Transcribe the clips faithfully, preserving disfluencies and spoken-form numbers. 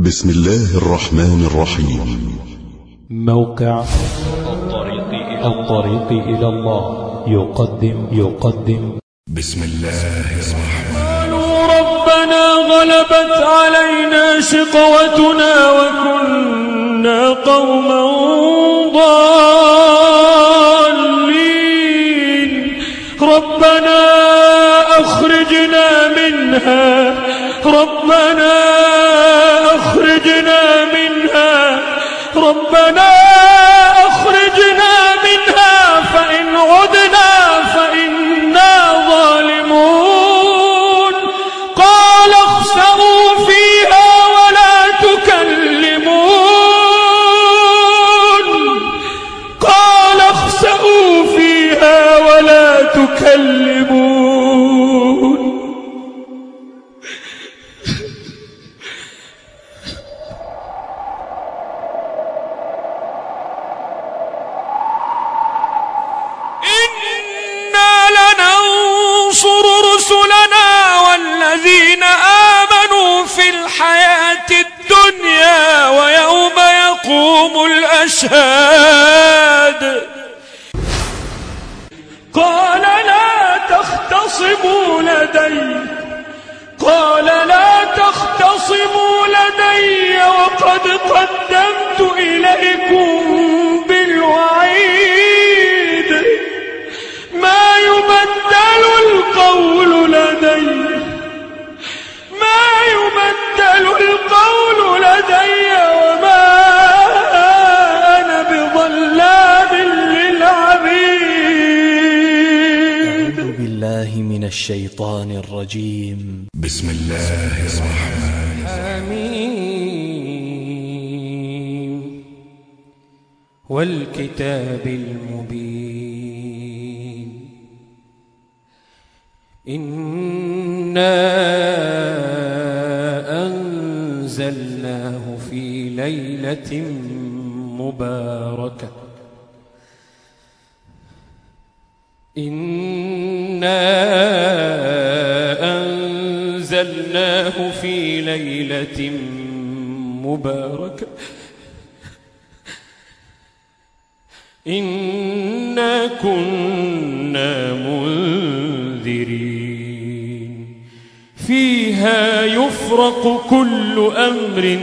بسم الله الرحمن الرحيم. موقع الطريق إلى, الطريق إلى الله يقدم يقدم بسم الله الرحمن. قالوا ربنا غلبت علينا شقوتنا وكنا قوما ضالين ربنا أخرجنا منها ربنا أخرجنا منها ربنا أخرجنا منها فإن عدنا فإنا ظالمون قال اخسئوا فيها ولا تكلمون قال اخسئوا فيها ولا تكلمون. رسلنا والذين آمنوا في الحياة الدنيا ويوم يقوم الأشهاد قال لا تختصموا لدي قال لا تختصموا لدي وقد قدمت إليكم بالوعيد ما يبدل القول لدي ما يبدل القول لدي وما أنا بظلام للعبيد. أعوذ بالله من الشيطان الرجيم. بسم الله الرحمن الرحيم. والكتاب المبين إنا أنزلناه في ليلة مباركة إنا أنزلناه في ليلة مباركة إنا كنا منذرين فيها يفرق كل أمر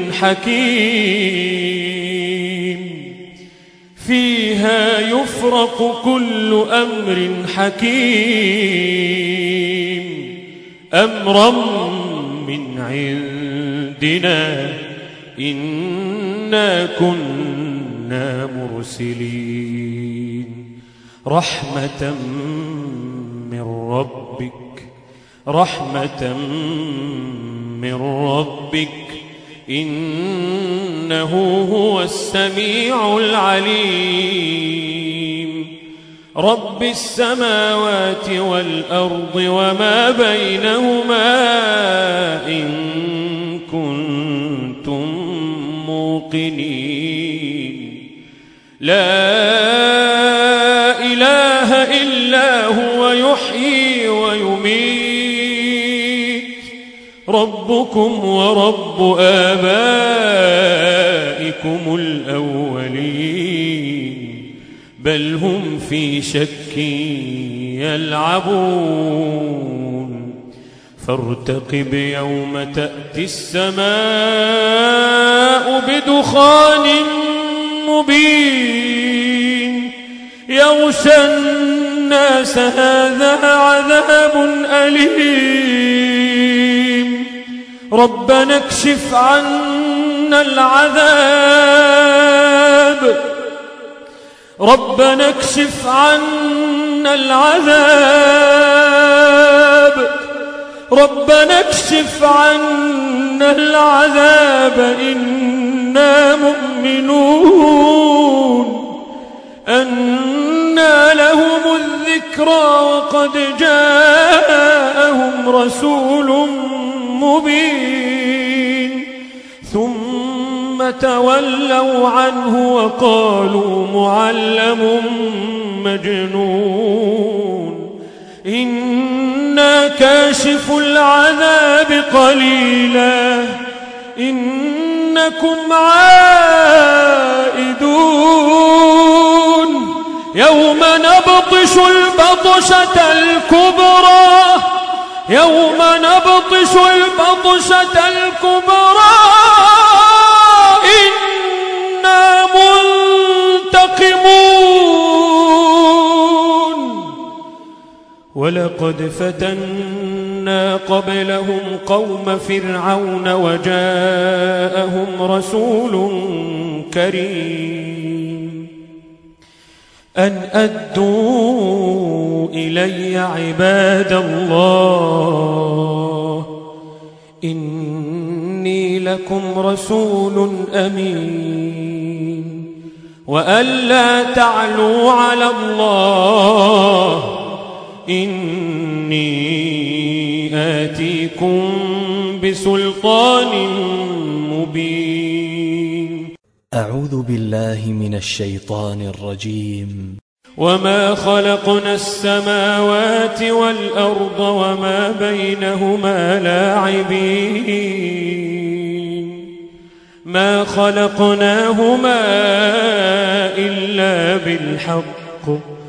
حكيم فيها يفرق كل أمر حكيم أمرا من عندنا إنا كنا مرسلين رحمة من ربك رحمة من ربك إنه هو السميع العليم رب السماوات والأرض وما بينهما إن كنتم موقنين لا إله إلا هو يحيي ويميت ربكم ورب آبائكم الأولين بل هم في شك يلعبون فارتقب يوم تأتي السماء بدخان مبين يغشى الناس هذا عذاب أليم ربنا اكشف عنا العذاب ربنا اكشف عنا العذاب ربنا اكشف عنا العذاب إنا مؤمنون أنى لهم الذكرى وقد جاءهم رسول مبين ثم تولوا عنه وقالوا معلم مجنون إنا كاشف العذاب قليلا إنا إنكم عائدون يوم نبطش البطشة الكبرى يوم نبطش البطشة الكبرى إنا منتقمون ولقد فتنا قبلهم قوم فرعون وجاءهم رسول كريم أن أدوا إلي عباد الله إني لكم رسول أمين وألا تعلوا على الله إني آتيكم بسلطان مبين. أعوذ بالله من الشيطان الرجيم. وما خلقنا السماوات والأرض وما بينهما لاعبين ما خلقناهما إلا بالحق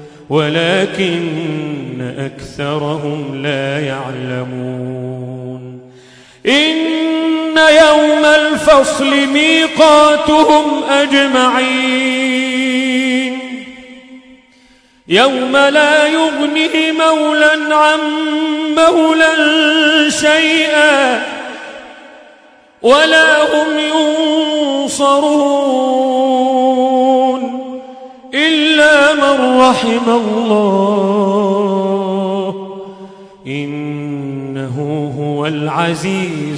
ولكن أكثرهم لا يعلمون. إن يوم الفصل ميقاتهم أجمعين يوم لا يغني مولا عن مولا شيئا ولا هم ينصرون إلا من رحم الله إنه هو العزيز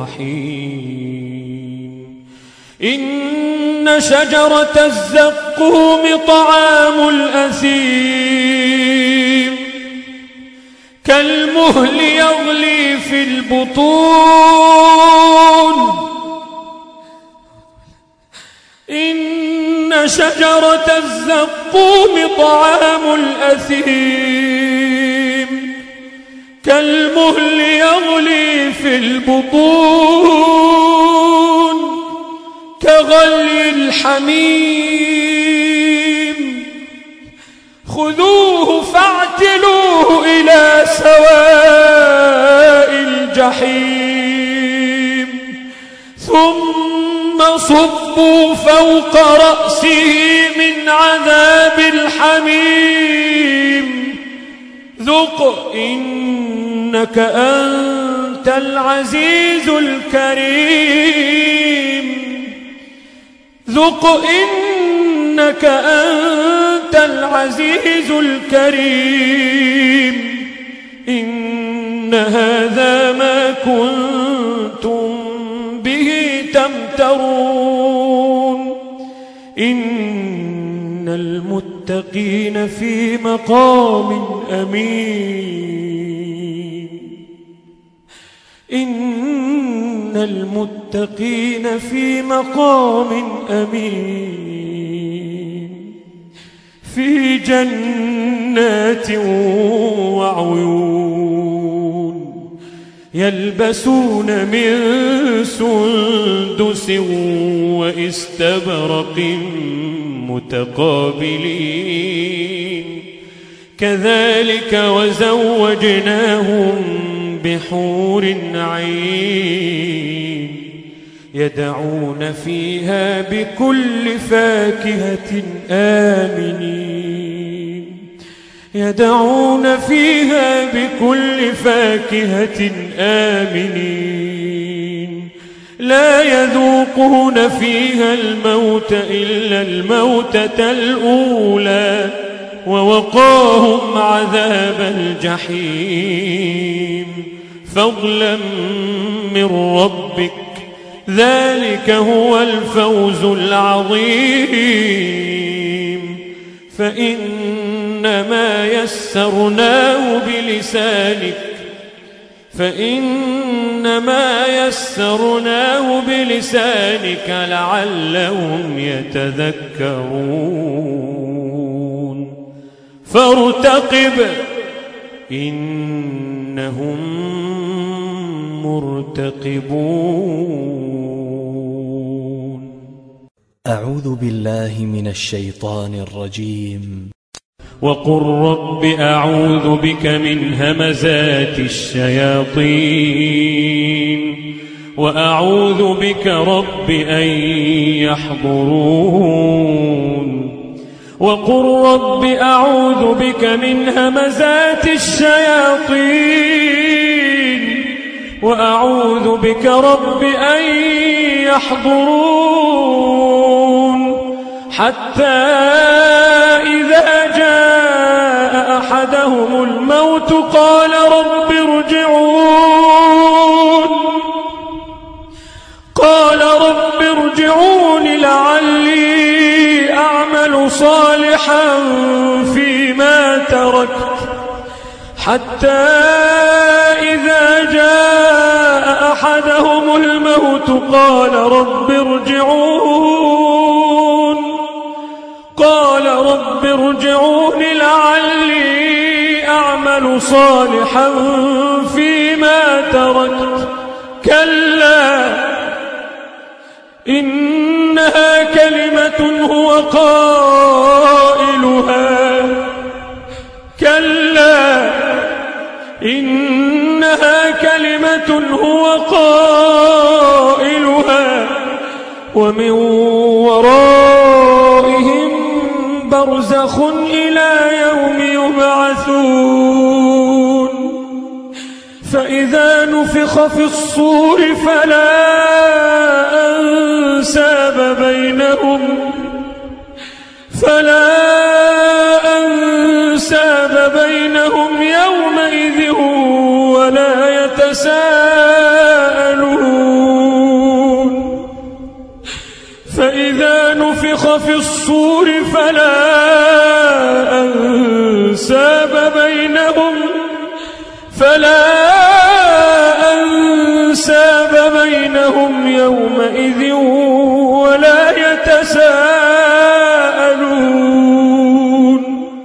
الرحيم. إن شجرة الزقوم طعام الأثيم كالمهل يغلي في البطون إن شجرة الزقوم طعام الأثيم كالمهل يغلي في البطون كغلي الحميم خذوه فاعتلوه إلى سواء الجحيم ثم صبوا فوق رأسه من عذاب الحميم ذق إنك أنت العزيز الكريم ذق إنك أنت العزيز الكريم إن هذا ما كنتم به تمترون. إن المتقين في مقام أمين إن المتقين في مقام أمين في جنات وعيون يلبسون من سندس وإستبرق متقابلين كذلك وزوجناهم بحور عين يدعون فيها بكل فاكهة آمنين يدعون فيها بكل فاكهة آمنين لا يذوقون فيها الموت إلا الموتة الأولى ووقاهم عذاب الجحيم فضلا من ربك ذلك هو الفوز العظيم. فإنما يسرناه بلسانك فإنما يسرناه بلسانك لعلهم يتذكرون فارتقب إنهم مرتقبون. أعوذ بالله من الشيطان الرجيم. وقل رب أعوذ بك من همزات الشياطين وأعوذ بك رب أن يحضرون. وقل رب أعوذ بك من همزات الشياطين وأعوذ بك رب أن يحضرون. حتى إذا جاء أحدهم الموت قال رب ارجعون قال رب ارجعون لعلي أعمل صالحا فيما تركت. حتى إذا جاء أحدهم الموت قال رب ارجعون قال رب ارجعون لعلي أعمل صالحا فيما تركت. كلا إنها كلمة هو قائلها كلا إنها كلمة هو قائلها ومن ورائهم برزخ إلى يوم يبعثون. فإذا نفخ في الصور فلا أنساب بينهم فلا أنساب بينهم يومئذ ولا يتساءلون. فإذا نفخ في الصور فلا أنساب بينهم فلا أنساب بينهم يومئذ ولا يتساءلون.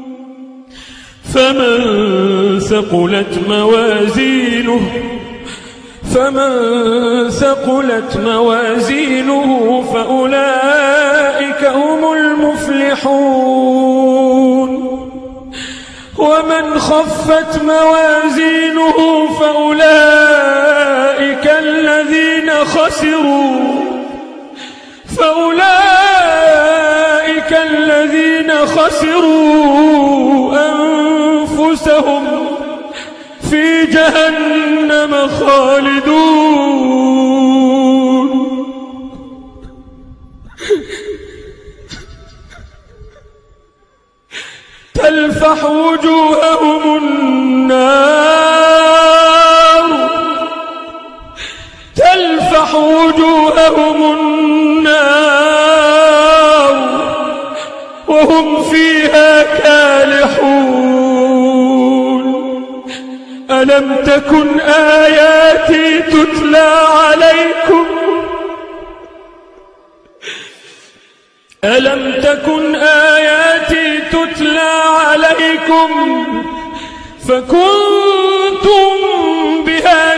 فمن ثقلت موازينه فمن ثقلت موازينه فأولئك هم المفلحون. ومن خفت موازينه فأولئك الذين خسروا فأولئك الذين خسروا أنفسهم في جهنم خالدون. تلفح وجوههم النار تلفح وجوههم النار وهم فيها كالحون. ألم تكن آياتي تتلى عليكم ألم تكن آياتي تتلى عليكم فكنتم بها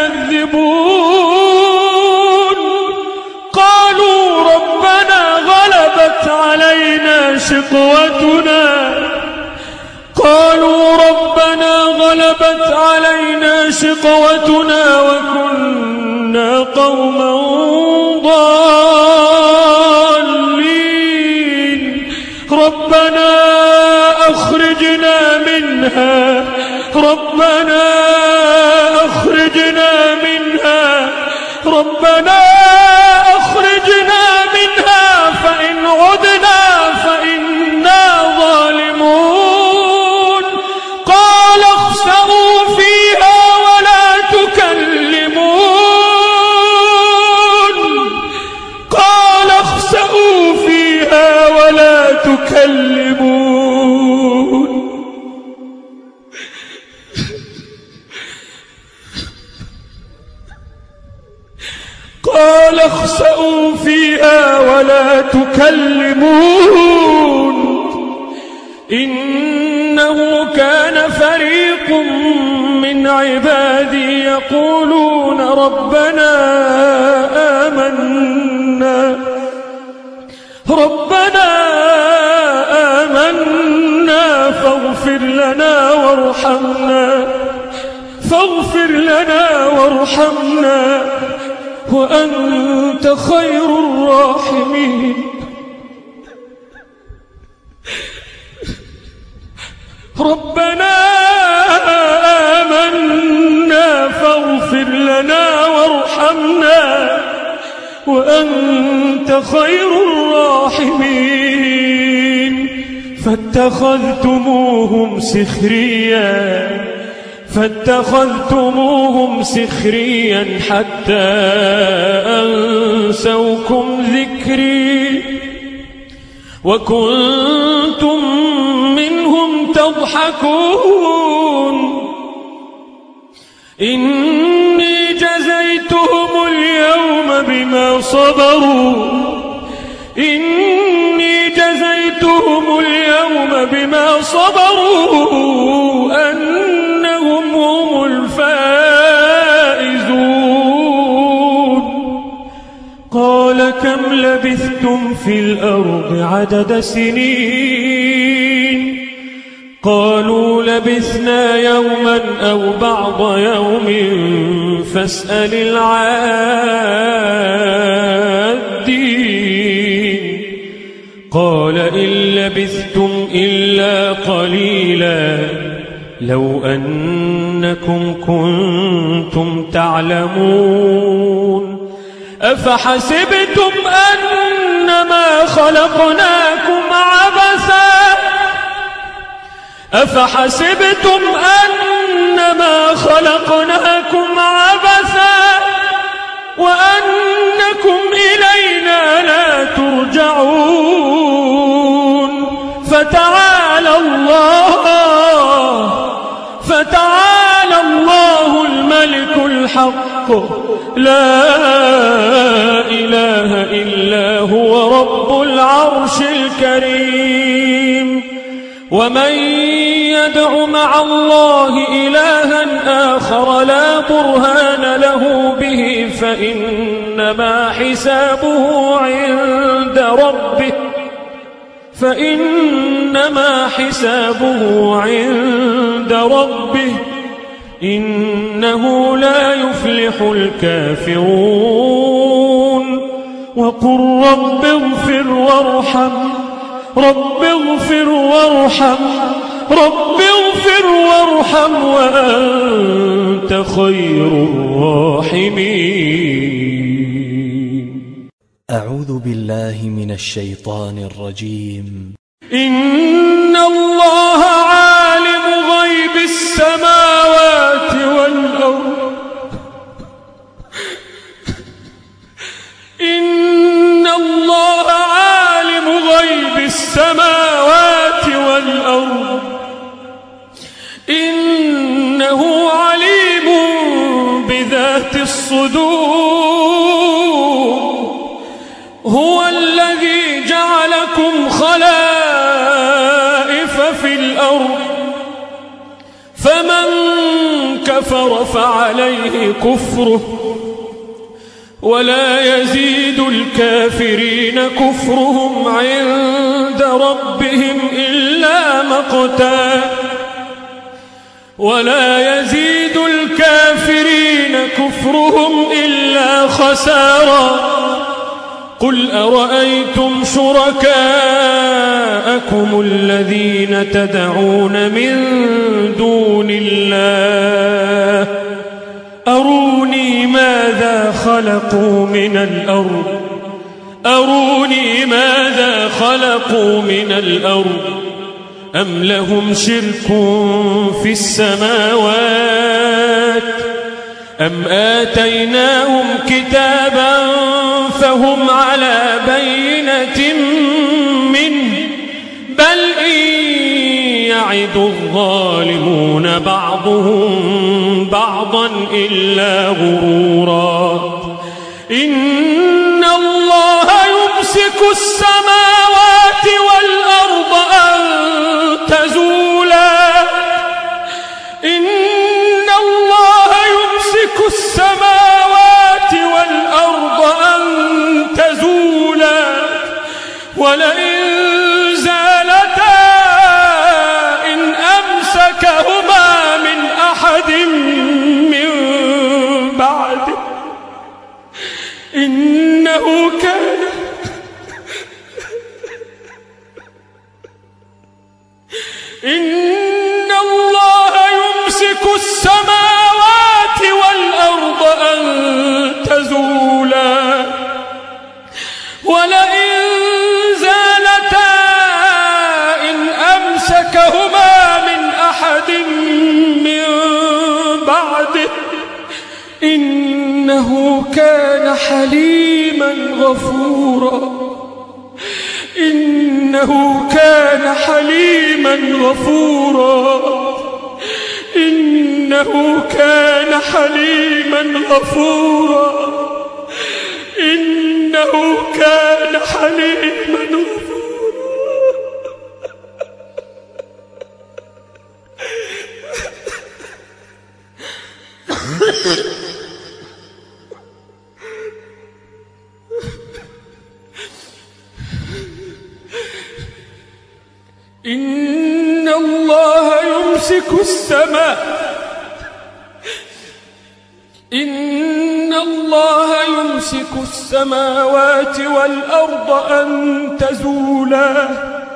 تكذبون. قالوا ربنا غلبت علينا شقوتنا قالوا ربنا غلبت علينا شقوتنا وكنا قوما ضالين. ربنا أخرجنا منها ربنا أخرجنا منها ربنا أخرجنا منها فإن عدنا فإنا ظالمون. قال اخسئوا فيها ولا تكلمون قال اخسئوا فيها ولا تكلمون. قال اخسئوا فيها ولا تكلمون إنه كان فريق من عبادي يقولون ربنا آمنا ربنا آمنا فاغفر لنا وارحمنا فاغفر لنا وارحمنا وأنت خير الراحمين. ربنا آمنا فاغفر لنا وارحمنا وأنت خير الراحمين. فاتخذتموهم سخريا فاتخذتموهم سخريا حتى أنسوكم ذكري وكنتم منهم تضحكون. إني جزيتهم اليوم بما صبروا إني جزيتهم اليوم بما صبروا أنهم هم الفائزون. قال كم لبثتم في الأرض عدد سنين؟ قالوا لبثنا يوما أو بعض يوم فاسأل العادين. قال إن لبثتم إلا قليلا لو أنكم كنتم تعلمون. أفحسبتم أنما خلقناكم عبثا أفحسبتم أنما خلقناكم عبثا وأنكم إلينا لا ترجعون. فتعالى الله فتعالى الله الملك الحق لا إله إلا هو رب العرش الكريم. ومن يدع مع الله إلها آخر لا برهان له به فإنما حسابه عند ربه فإنما حسابه عند ربه إنه لا يفلح الكافرون. وقل رب اغفر وارحم رب اغفر وارحم رب اغفر وارحم وأنت خير الراحمين. أعوذ بالله من الشيطان الرجيم. إن الله عالم غيب السماوات والأرض إن الله عالم غيب السماوات والأرض إنه عليم بذات الصدور. هو الذي جعلكم خلائف في الأرض فمن كفر فعليه كفره ولا يزيد الكافرين كفرهم عند ربهم إلا مقتا ولا يزيد الكافرين كفرهم إلا خسارا. قل أرأيتم شركاءكم الذين تدعون من دون الله أروني ماذا خلقوا من الأرض أروني ماذا خلقوا من الأرض أم لهم شرك في السماوات أم آتيناهم كتابا فهم على بينة منه بل إن يعد الظالمون بعضهم بعضا إلا غرورا. إن الله يمسك السماوات والأرض أن تزولا إن الله يمسك السماوات والأرض أن تزولا ولئن زالتا إن أمسكهما من أحد من بعده إنه كان إن الله يمسك السماوات والأرض أن تزولا ولئن زالتا إن أمسكهما من أحد من بعده إنه كان حليما غفورا إنه كان حليما غفورا إنه كان حليما غفورا إنه كان حليما غفورا. إن الله يمسك السماء إن الله يمسك السماوات والأرض أن تزولا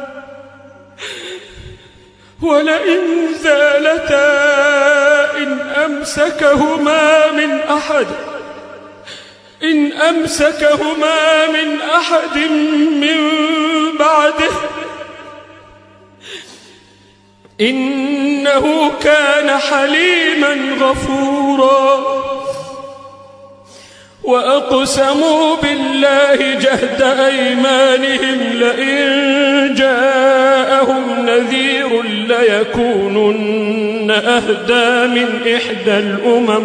ولئن زالتا إن أمسكهما من أحد إن أمسكهما من أحد من بعده إنه كان حليما غفورا. وأقسموا بالله جهد أيمانهم لئن جاءهم نذير ليكونن أهدى من إحدى الأمم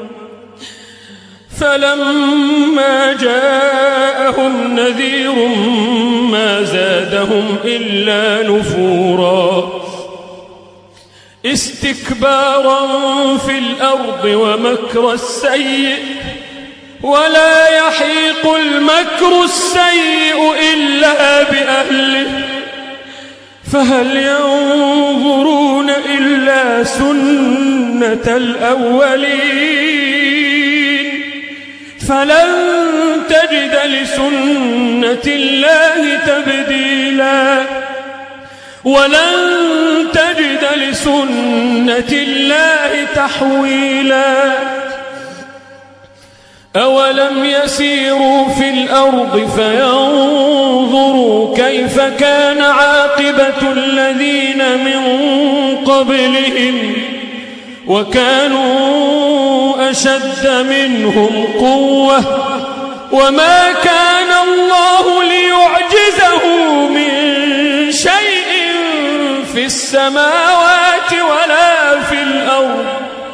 فلما جاءهم نذير ما زادهم إلا نفورا استكبارا في الأرض ومكر السيء ولا يحيق المكر السيء إلا بأهله فهل ينظرون إلا سنة الأولين فلن تجد لسنة الله تبديلا ولن تجد لسنة الله تحويلا. أولم يسيروا في الأرض فينظروا كيف كان عاقبة الذين من قبلهم وكانوا أشد منهم قوة وما كان الله ليعجزه من شيء في السماوات ولا في الأرض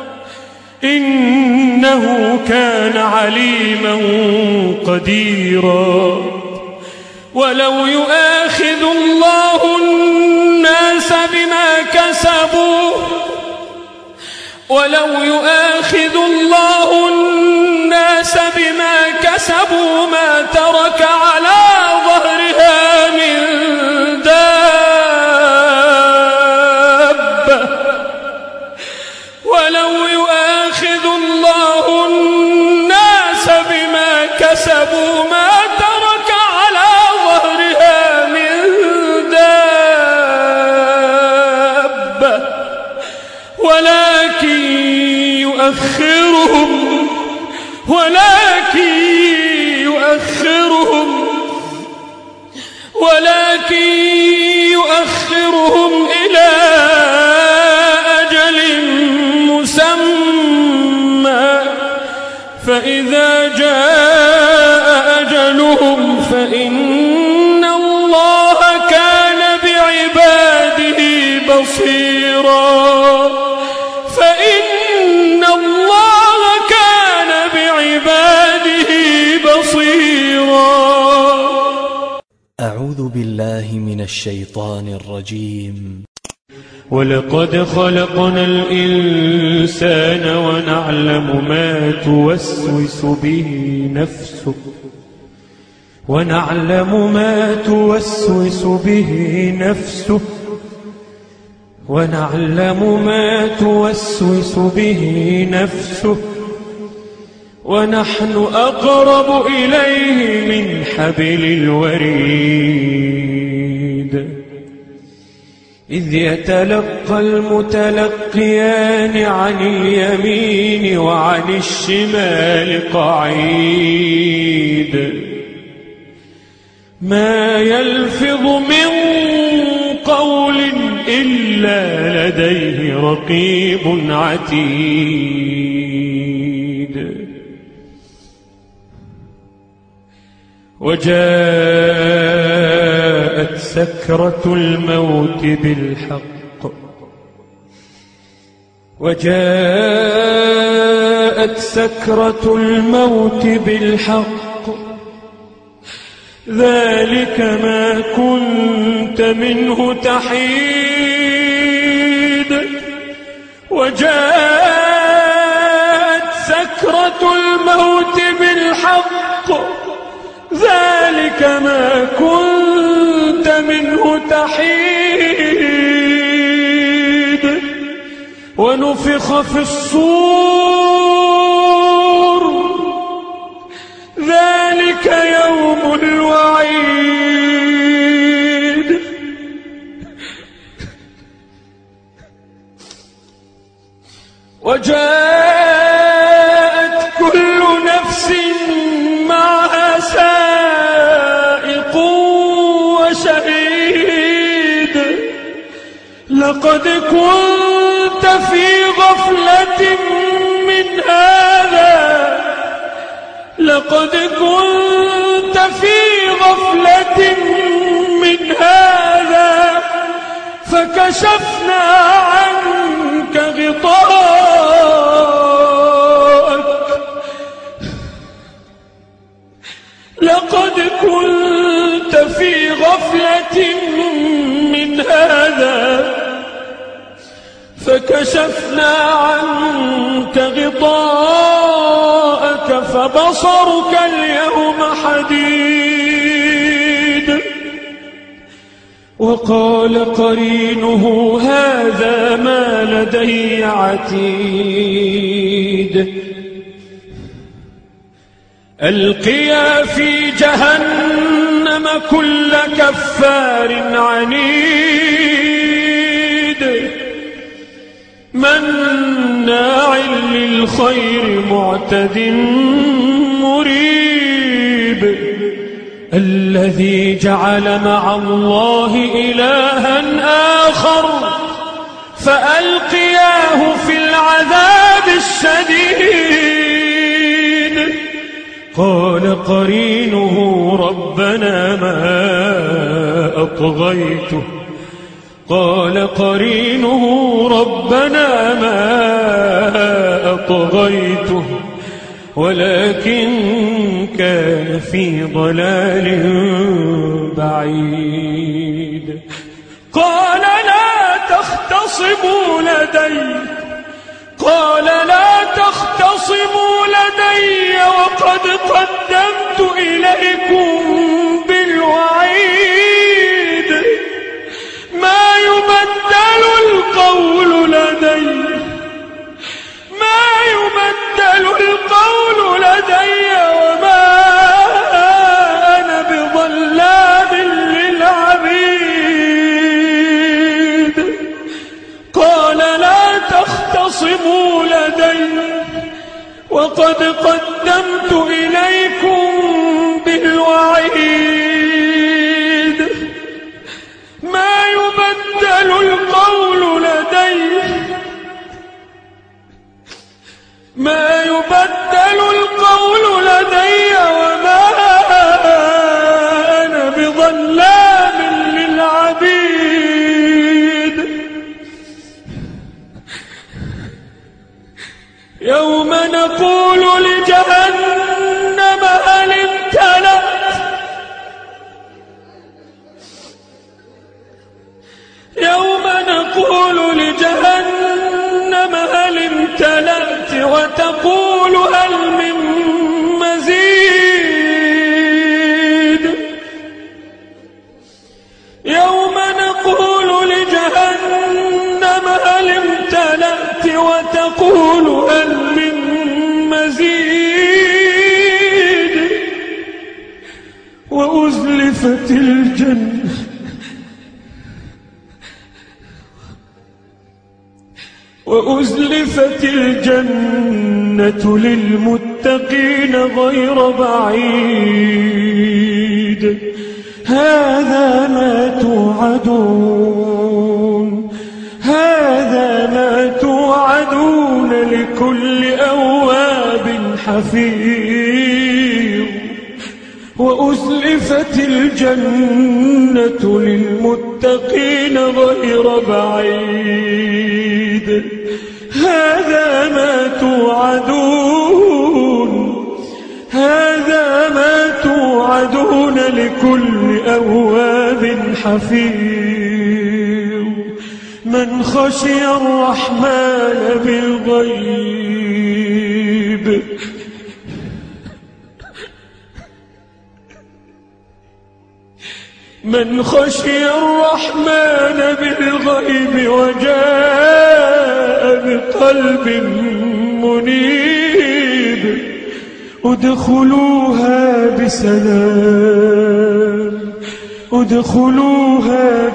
إنه كان عليما قديرا. ولو يؤاخذ الله الناس بما كسبوا ولو يؤاخذ الله الناس بما كسبوا ما ترك على ظهرها من دابة ولو يؤاخذ الله الناس بما كسبوا ما ترك على ظهرها من دابة ولكن يؤخرهم ولكن يؤخرهم ولكن يؤخرهم إلى أجل مسمى فإذا جاء أجلهم فإن الله كان بعباده بصيرا فإن الله كان بعباده بصيرا. أعوذ بالله من الشيطان الرجيم. ولقد خلقنا الإنسان ونعلم ما توسوس به نفسه ونعلم ما توسوس به نفسه ونعلم ما توسوس به نفسه ونحن أقرب إليه من حبل الوريد إذ يتلقى المتلقيان عن اليمين وعن الشمال قعيد ما يلفظ من قول إلا لديه رقيب عتيد وجاءت سكرة الموت بالحق وجاءت سكرة الموت بالحق ذلك ما كنت منه تحيد وجاءت سكرة الموت بالحق ذلك ما كنت منه تحيد ونفخ في الصور ذلك يوم الوعيد وجاءت كل نفس معها سائق وشهيد لقد كنت في غفلة من هذا لقد كنت في غفلة من هذا فكشفنا عنك غطاءك لقد كنت في غفلة من هذا فكشفنا عنك غطاءك فبصرك اليوم حديد وقال قرينه هذا ما لدي عتيد ألقيا في جهنم كل كفار عنيد مناع للخير معتد مريب الذي جعل مع الله إلها آخر فألقياه في العذاب الشديد قال قرينه ربنا ما أطغيته قال قرينه ربنا ما أطغيته ولكن كان في ضلال بعيد قال لا تختصموا لدي قال لا تختصموا لدي وقد قدمت إليكم بالوعيد ما يبدل القول لدي ما يبدل القول لدي وما أنا بظلام للعبيد قال لا تختصموا لدي وقد قدمت إليكم بالوعيد ما يبدل القول لدي ما يبدل القول لدي وما أنا بظلام للعبيد يوم نقول لجهنم هل امتلأت يوم نقول لجهنم هل امتلأت وتقول هل من مزيد يقول هل من مزيد وأزلفت الجنة وأزلفت الجنة للمتقين غير بعيد هذا ما توعدون هذا ما توعدون لكل أواب حفيظ وأزلفت الجنة للمتقين غير بعيد هذا ما توعدون هذا ما توعدون لكل أواب حفيظ من خشي الرحمن بالغيب من خشي الرحمن بالغيب وجاء بقلب منيب ادخلوها بسلام ادخلوها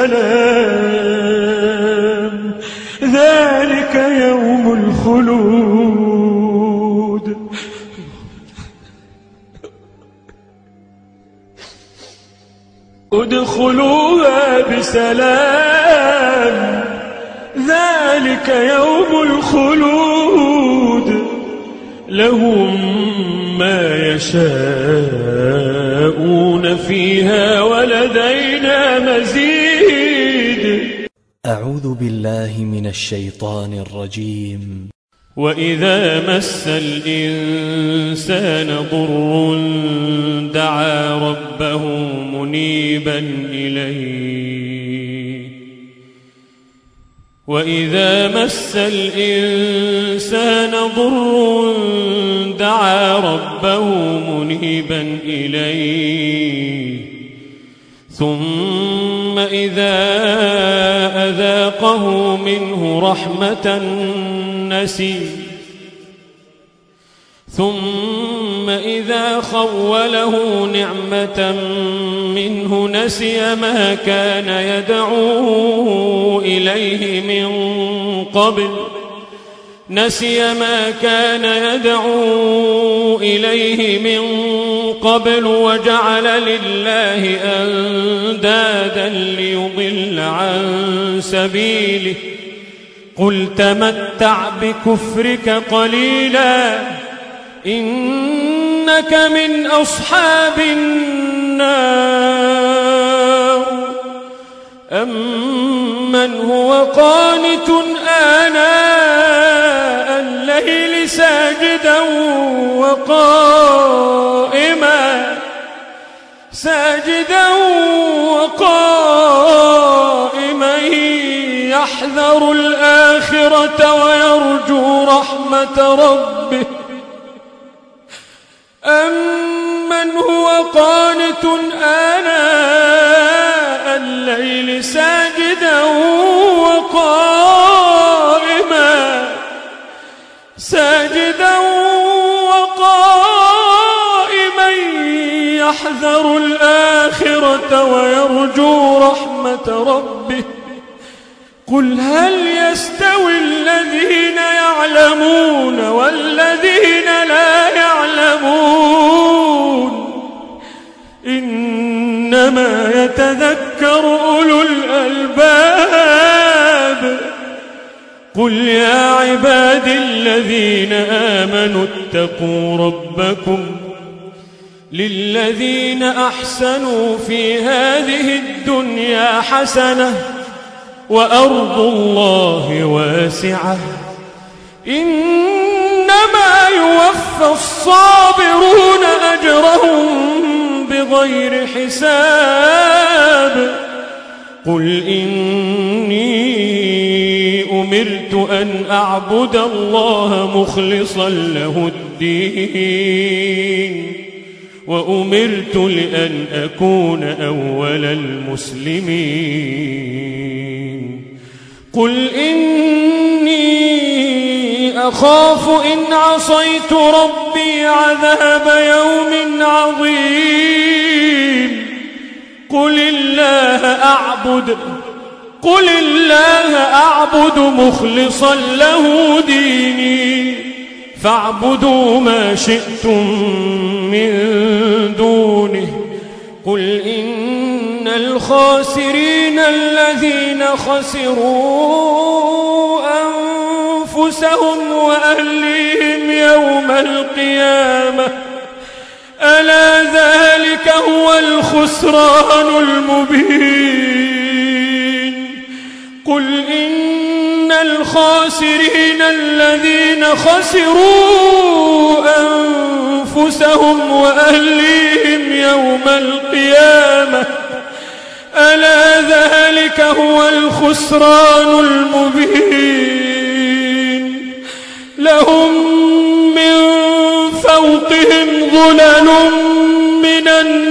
بسلام ذلك يوم الخلود ادخلوها بسلام ذلك يوم الخلود لهم ما يشاءون فيها ولدينا مزيد. أعوذ بالله من الشيطان الرجيم. وإذا مس الإنسان ضر دعا ربه منيبا إليه وإذا مس الإنسان ضر دعا ربه منيبا إليه ثم إذا أذاقه منه رحمة نسي ثم إذا خوله نعمة منه نسي ما كان يدعو إليه من قبل نسي ما كان يدعو إليه من قبل وجعل لله أندادا ليضل عن سبيله قل تمتع بكفرك قليلا إنك من أصحاب النار أمن هو قانت آناء الليل ساجدا وقائما ساجدا وقائما يحذر الآخرة ويرجو رحمة ربه أمن هو قانت آناء الليل ساجدا وقائما ساجدا وقائما يحذر الآخرة ويرجو رحمة ربه قل هل يستوي الذين يعلمون والذين لا يعلمون إنما يتذكر أولو الألباب قل يا عبادي الذين آمنوا اتقوا ربكم للذين أحسنوا في هذه الدنيا حسنة وأرض الله واسعة إنما يوفى الصابرون أجرهم بغير حساب قل إني أمرت أن أعبد الله مخلصا له الدين وأمرت لأن أكون أول المسلمين قل إني أخاف إن عصيت ربي عذاب يوم عظيم قل الله أعبد قل الله أعبد مخلصا له ديني فاعبدوا ما شئتم من دونه قل إن الخاسرين الذين خسروا أنفسهم وأهليهم يوم القيامة ألا ذلك هو الخسران المبين قل إن الخاسرين الذين خسروا أنفسهم وأهليهم يوم القيامة ألا ذلك هو الخسران المبين لهم من فوقهم ظلل من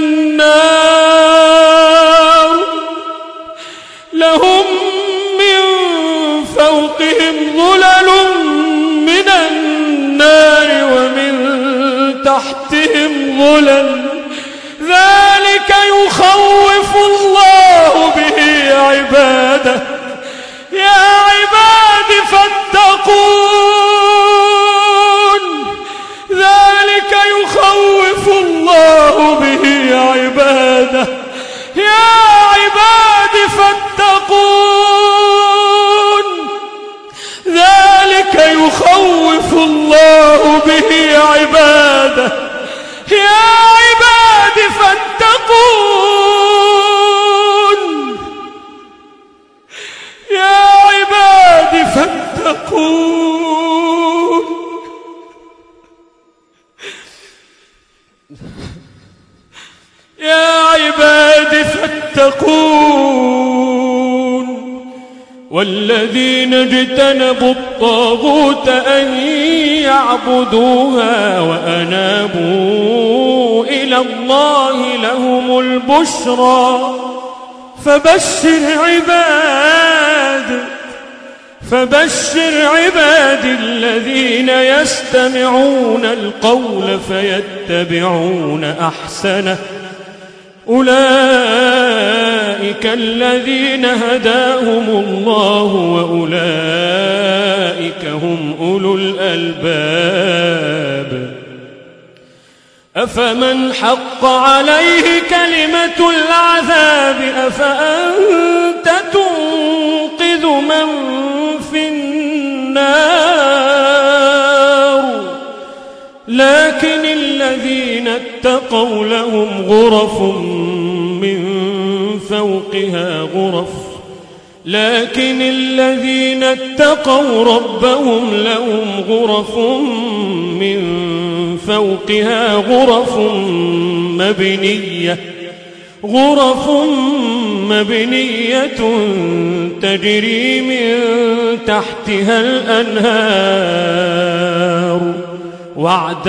النار لهم من فوقهم ظلل من النار ومن تحتهم ظلل ذلك يخوف الله به عباده يا عباد فاتقون ذلك يخوف الله به عباده يا عباد فاتقون ذلك يخوف الله به عباده يا عباد فاتقون يا عباد فاتقون يا عباد فاتقون والذين اجتنبوا الطاغوت أن يعبدوها وأنابوا إلى الله لهم البشرى فبشر عباد فبشر عباد الذين يستمعون القول فيتبعون أحسنه أولئك الذين هداهم الله وأولئك هم أولو الألباب أفمن حق عليه كلمة العذاب أفأنت تنقذ من في النار لكن الذين اتقوا لهم غرف من فوقها غرف لكن الذين اتقوا ربهم لهم غرف من فوقها غرف مبنية غرف مبنية تجري من تحتها الأنهار وعد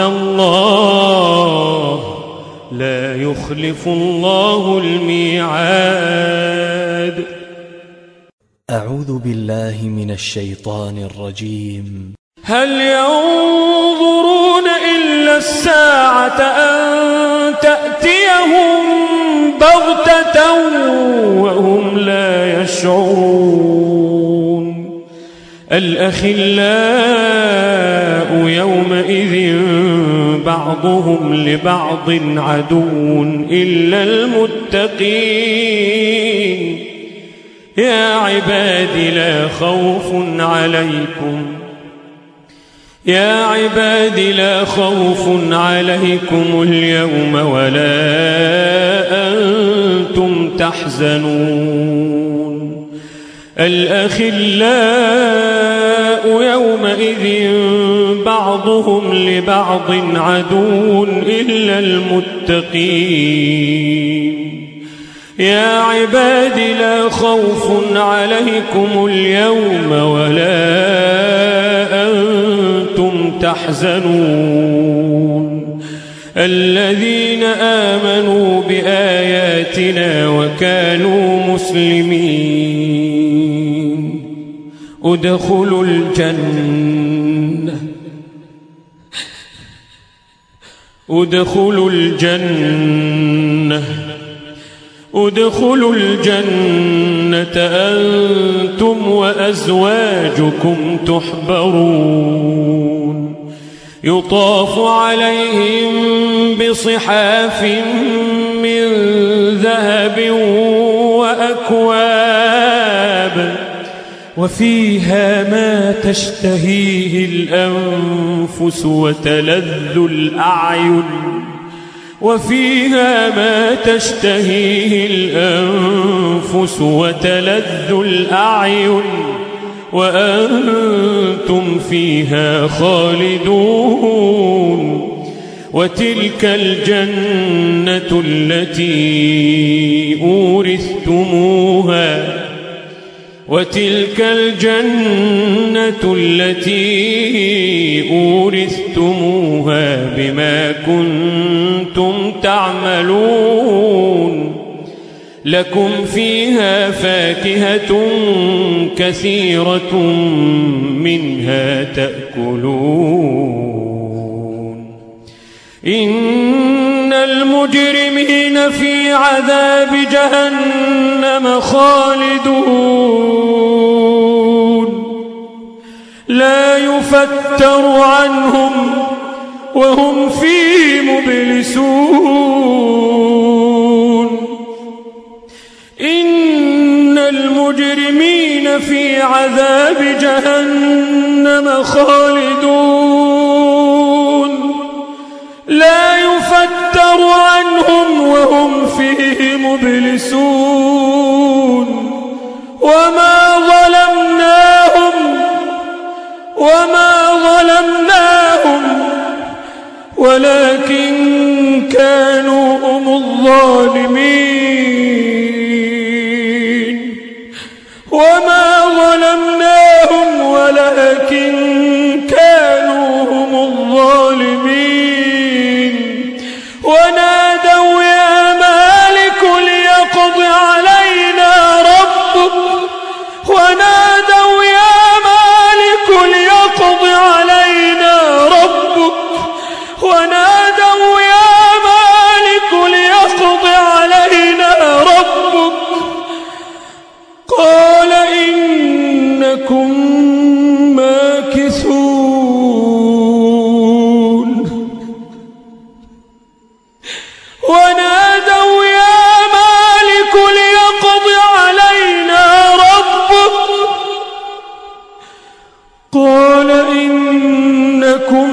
الله لا يخلف الله الميعاد. أعوذ بالله من الشيطان الرجيم. هل ينظرون إلا الساعة أن تأتيهم بغتة وهم لا يشعرون الأخلاء يومئذ بعضهم لبعض عدو إلا المتقين يا عباد لا خوف عليكم يا عباد لا خوف عليكم اليوم ولا أنتم تحزنون الأخلاء يومئذ بعضهم لبعض عدو إلا المتقين يا عباد لا خوف عليكم اليوم ولا أنتم تحزنون الذين آمنوا بآياتنا وكانوا مسلمين ادخلوا الجنة ادخلوا الجنة ادخلوا الجنة أنتم وأزواجكم تحبرون يطاف عليهم بصحاف من ذهب وأكواب وفيها ما تشتهيه الأنفس وتلذ الأعين وفيها ما تشتهيه الأنفس وتلذ الأعين وأنتم فيها خالدون وتلك الجنة التي أورثتموها وتلك الجنة التي أورثتموها بما كنتم تعملون لكم فيها فاكهة كثيرة منها تأكلون إن المجرمين في عذاب جهنم خالدون لا يفتر عنهم وهم فيه مبلسون إن المجرمين في عذاب جهنم خالدون لا يفتر عنهم وهم فيه مبلسون وما ظلمناهم وما ظلمناهم ولكن كانوا هم الظالمين وما ظلمناهم ولكن كانوا هم الظالمين ونادوا يا مالك ليقض علينا ربك ونادوا يا مالك ليقض علينا ربك ونادوا يا مالك ليقض علينا ربك قال إنكم ماكثون ونادوا يا مالك ليقض علينا ربك قال إنكم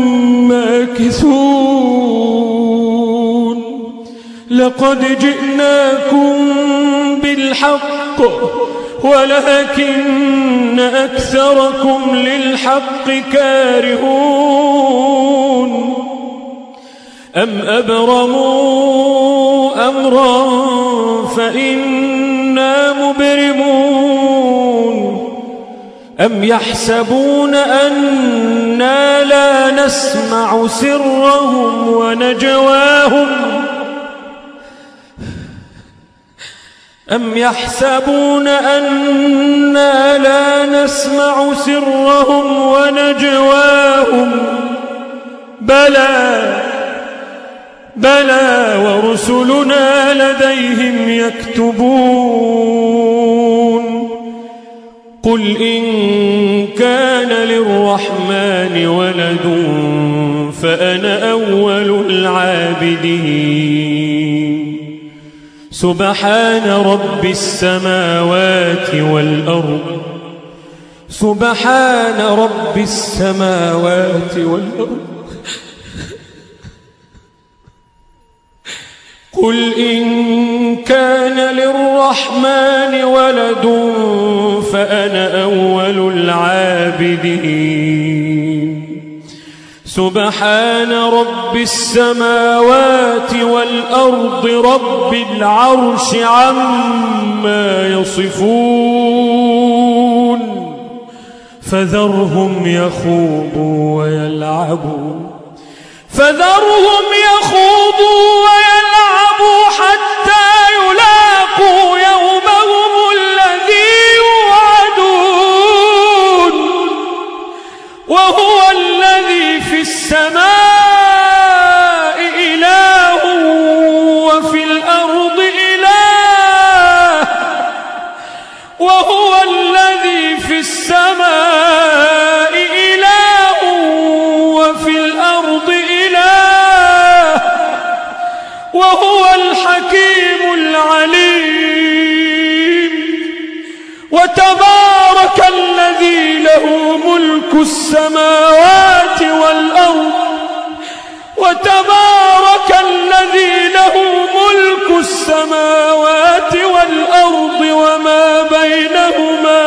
ماكثون لقد جئناكم بالحق ولكن أكثركم للحق كارهون أم أبرموا أمرا فإنا مبرمون أم يحسبون أنا لا نسمع سرهم ونجواهم أم يحسبون أنا لا نسمع سرهم ونجواهم بلى بلى ورسلنا لديهم يكتبون قل إن كان للرحمن ولد فأنا أول العابدين سبحان رب السماوات والأرض سبحان رب السماوات والأرض قل إن كان للرحمن ولد فأنا أول العابدين سبحان رب السماوات والأرض رب العرش عما يصفون فذرهم يخوضوا ويلعبوا فذرهم يخوضوا ويلعبوا حتى يلاقوا يومهم الذي يوعدون وهو الذي في السماء وهو الذي في السماء إله وفي الأرض إله وهو الحكيم العليم. وتبارك الذي له ملك السماوات والأرض وتبارك الذي له ملك السماوات والأرض وما بينهما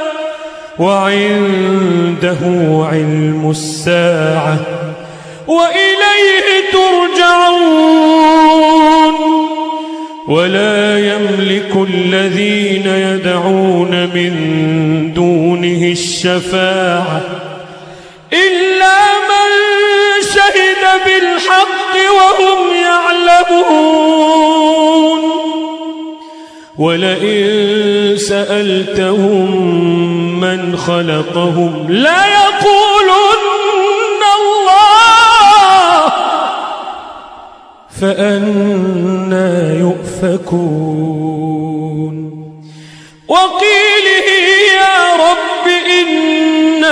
وعنده علم الساعة وإليه ترجعون. ولا يملك الذين يدعون من دونه الشفاعة إلا من شهد بالحق وهم يعلمون. ولئن سألتهم من خلقهم ليقولن الله فأنى يؤفكون. وقيله يا رب إن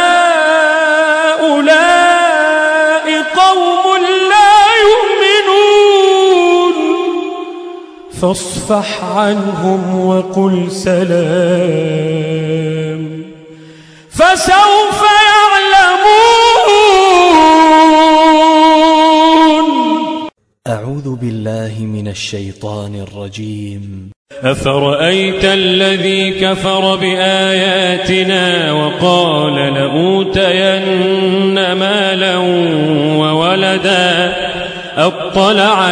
هؤلاء قوم لا يؤمنون فاصفح عنهم وقل سلام فسوف يعلمون. أعوذ بالله من الشيطان الرجيم. أفرأيت الذي كفر بآياتنا وقال لأوتين مالا وولدا أطلع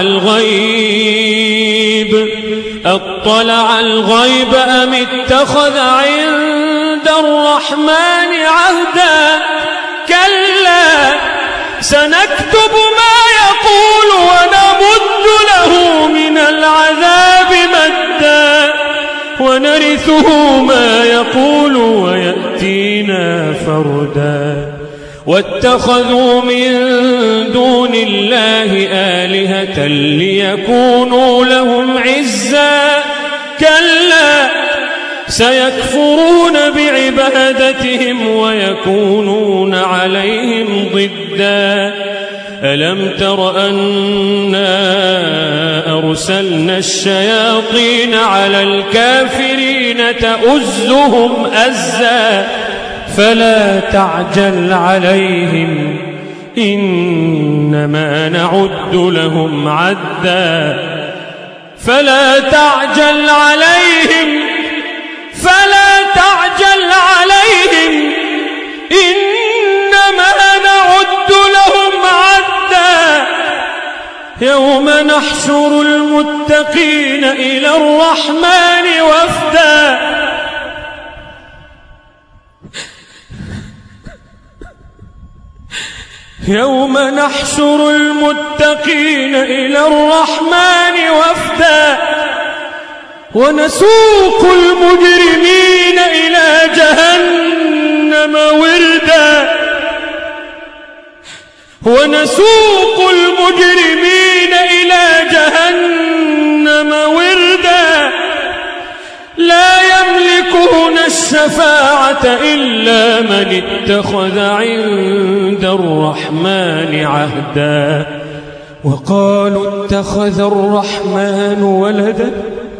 الغيب أطلع الغيب أم اتخذ عند الرحمن عهدا كلا سنكتب ما يقول ونمد له من العذاب مدا ونرثه ما يقول ويأتينا فردا. واتخذوا من دون الله آلهة ليكونوا لهم عزا كلا سيكفرون بعبادتهم ويكونون عليهم ضدا. ألم تر أنا أرسلنا الشياطين على الكافرين تؤزهم أزا فلا تعجل عليهم إنما نعد لهم عدا فلا تعجل عليهم فلا تعجل عليهم إنما نعد لهم عدا يوم نحشر المتقين إلى الرحمن وفدا. يوم نحشر المتقين إلى الرحمن وفدا ونسوق المجرمين إلى جهنم وردا ونسوق المجرمين إلى جهنم وردا لا يملكون الشفاعة إلا من اتخذ عند الرحمن عهدا وقالوا اتخذ الرحمن ولدا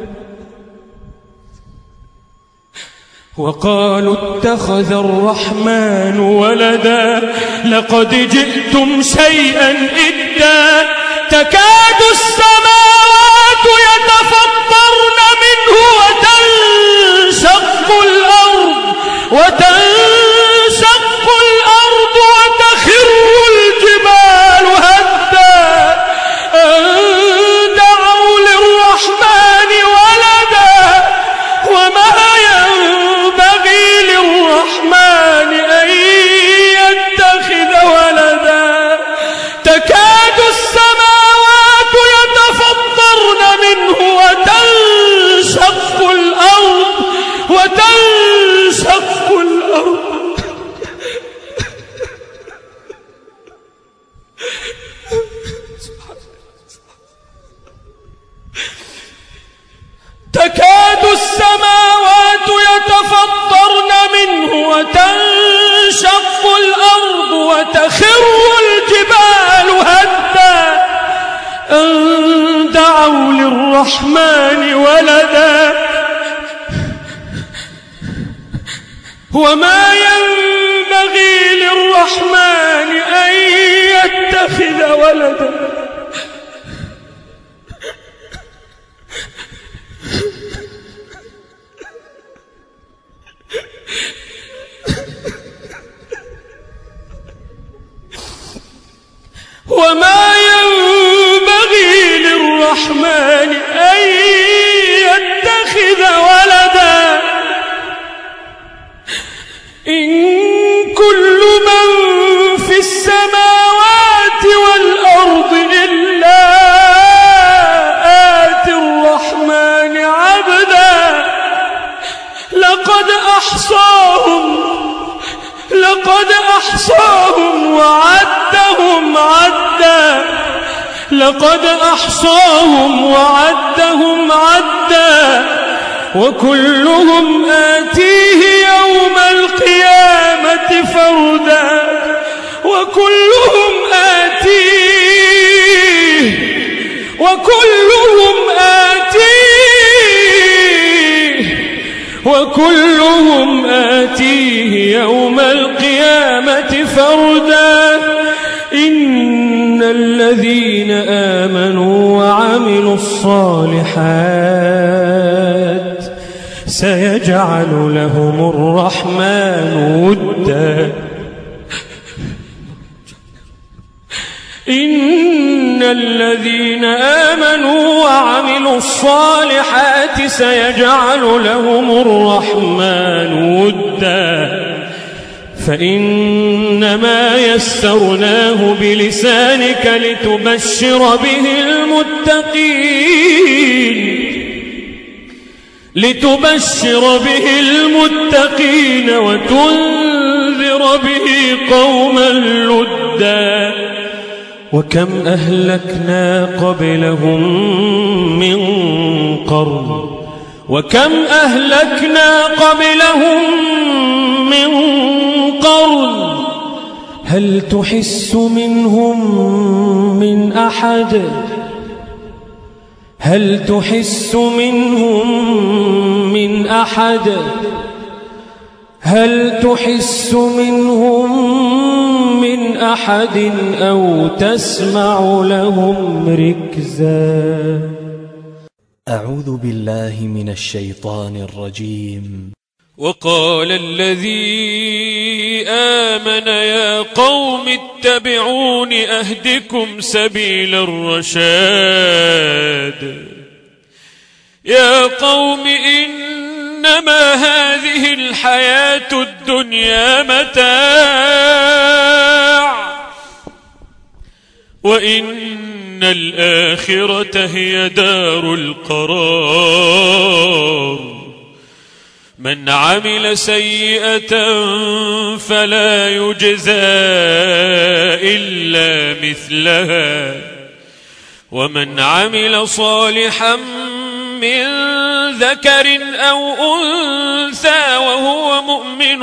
وقالوا اتخذ الرحمن ولدا لقد جئتم شيئا إدا تكاد السماوات يتفطرن منه وتنشق الأرض وتنشق الأرض وتخر الجبال هدا أن دعوا للرحمن ولدا وما ينبغي للرحمن أن يتخذ ولدا تكاد السماوات يتفطرن منه أن دعوا للرحمن ولدا وما ينبغي للرحمن أن يتخذ ولدا. وما ينبغي للرحمن أن يتخذ ولدا إن كل من في السماوات والأرض إلا آتي الرحمن عبدا لقد أحصاهم لقد أحصاهم وعدهم عدا لقد أحصاهم وعدهم عدا وكلهم آتيه يوم القيامة فردا وكلهم آتيه وكلهم آتيه وكلهم آتيه يوم القيامة فردا إن الذين آمنوا وعملوا الصالحات سيجعل لهم الرحمن ودا إن الذين آمنوا وعملوا الصالحات سيجعل لهم الرحمن ودا فإنما يسرناه بلسانك لتبشر به المتقين لتبشر به المتقين وتنذر به قوما لدا وكم أهلكنا قبلهم من قرن وكم أهلكنا قبلهم من قرن هل تحس منهم من أحد هل تحس منهم من أحد هل تحس منهم من أحد أو تسمع لهم ركزا. أعوذ بالله من الشيطان الرجيم. وقال الذي آمن يا قوم اتبعون أهدكم سبيل الرشاد يا قوم إنما هذه الحياة الدنيا متاع وإن الآخرة هي دار القرار من عمل سيئة فلا يجزى إلا مثلها ومن عمل صالحا من ذكر أو أنثى وهو مؤمن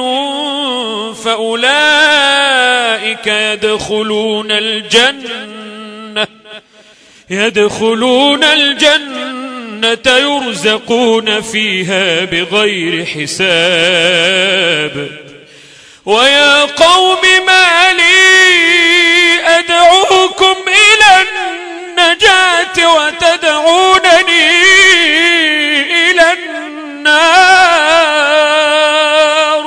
فأولئك يدخلون الجنة يدخلون الجنة يرزقون فيها بغير حساب ويا قوم ما لي أدعوكم إلى النجاة وتدعونني إلى النار